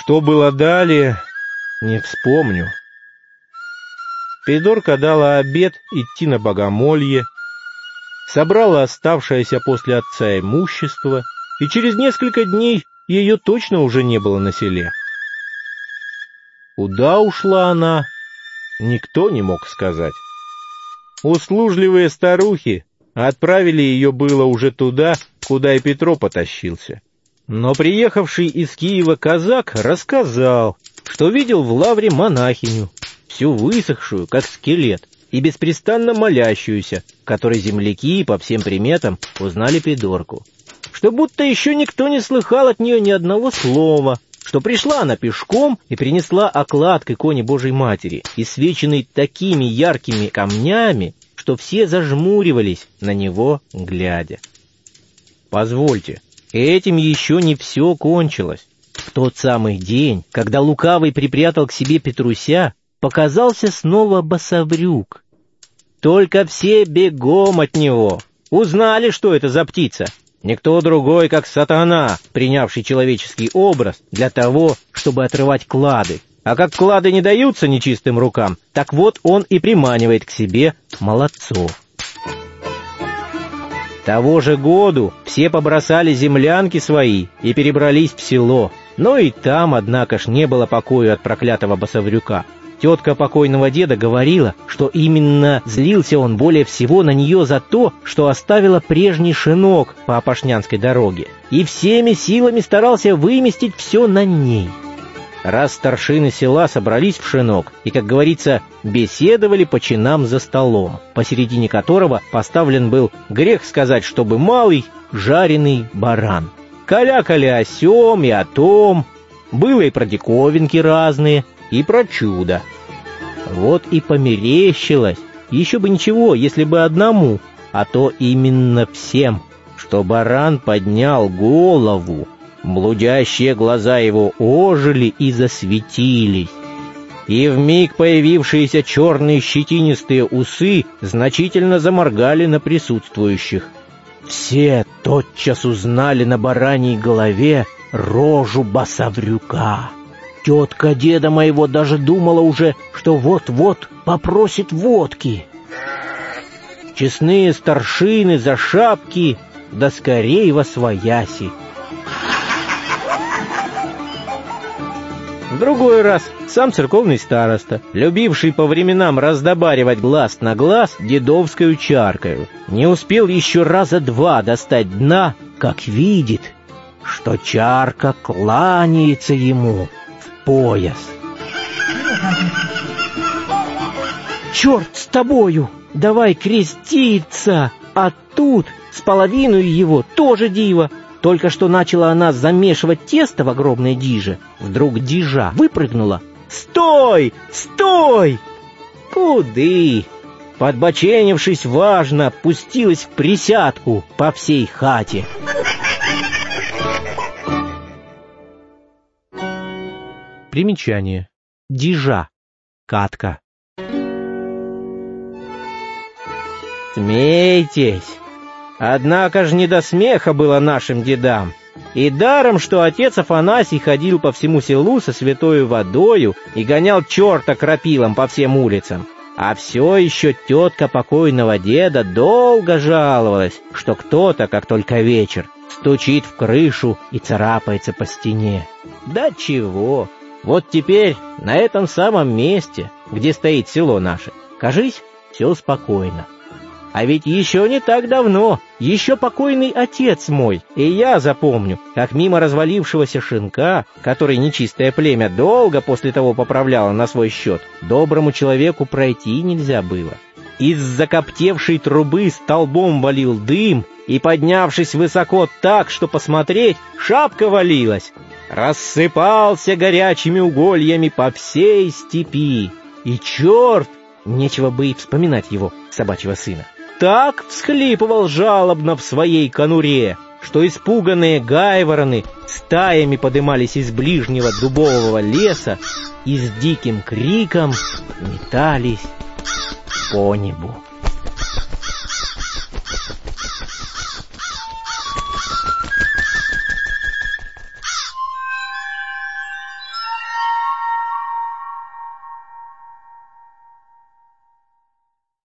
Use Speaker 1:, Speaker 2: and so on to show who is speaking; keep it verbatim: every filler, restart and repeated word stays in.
Speaker 1: Что было далее, не вспомню. Пидорка дала обет идти на богомолье, собрала оставшееся после отца имущество, и через несколько дней ее точно уже не было на селе. Куда ушла она, никто не мог сказать. Услужливые старухи отправили ее было уже туда, куда и Петро потащился. Но приехавший из Киева казак рассказал, что видел в лавре монахиню, всю высохшую, как скелет, и беспрестанно молящуюся, которой земляки по всем приметам узнали Пидорку. Что будто еще никто не слыхал от нее ни одного слова, что пришла она пешком и принесла оклад к иконе Божией Матери, исвеченный такими яркими камнями, что все зажмуривались на него, глядя. Позвольте, этим еще не все кончилось. В тот самый день, когда лукавый припрятал к себе Петруся, показался снова Басаврюк. Только все бегом от него. Узнали, что это за птица. Никто другой, как сатана, принявший человеческий образ для того, чтобы отрывать клады. А как клады не даются нечистым рукам, так вот он и приманивает к себе молодцов. Того же году все побросали землянки свои и перебрались в село. Но и там, однако ж, не было покоя от проклятого Басаврюка. Тетка покойного деда говорила, что именно злился он более всего на нее за то, что оставила прежний шинок по Опошнянской дороге, и всеми силами старался выместить все на ней. Раз старшины села собрались в шинок и, как говорится, беседовали по чинам за столом, посередине которого поставлен был, грех сказать, чтобы малый, жареный баран. Калякали о сём и о том, было и про диковинки разные, и про чудо. Вот и померещилось, еще бы ничего, если бы одному, а то именно всем, что баран поднял голову, блудящие глаза его ожили и засветились, и вмиг появившиеся черные щетинистые усы значительно заморгали на присутствующих. Все тотчас узнали на бараньей голове рожу Басаврюка. Тетка деда моего даже думала уже, что вот-вот попросит водки. Честные старшины за шапки, да скорей восвояси. В другой раз сам церковный староста, любивший по временам раздобаривать глаз на глаз дедовскую чаркою, не успел еще раза два достать дна, как видит, что чарка кланяется ему в пояс. «Черт с тобою! Давай креститься!» А тут с половиной его тоже диво. Только что начала она замешивать тесто в огромной диже, вдруг дижа выпрыгнула. «Стой! Стой!» «Куды?» Подбоченившись важно, пустилась в присядку по всей хате. Примечание. Дижа. Катка. Смейтесь! Однако ж не до смеха было нашим дедам. И даром, что отец Афанасий ходил по всему селу со святою водою и гонял черта крапилом по всем улицам. А все еще тетка покойного деда долго жаловалась, что кто-то, как только вечер, стучит в крышу и царапается по стене. Да чего? Вот теперь на этом самом месте, где стоит село наше, кажись, все спокойно. А ведь еще не так давно, еще покойный отец мой, и я запомню, как мимо развалившегося шинка, который нечистое племя долго после того поправляло на свой счет, доброму человеку пройти нельзя было. Из закоптевшей трубы столбом валил дым, и, поднявшись высоко так, что посмотреть, шапка валилась, рассыпался горячими угольями по всей степи. И черт, нечего бы и вспоминать его, собачьего сына, так всхлипывал жалобно в своей конуре, что испуганные гайвороны стаями подымались из ближнего дубового леса и с диким криком метались по небу.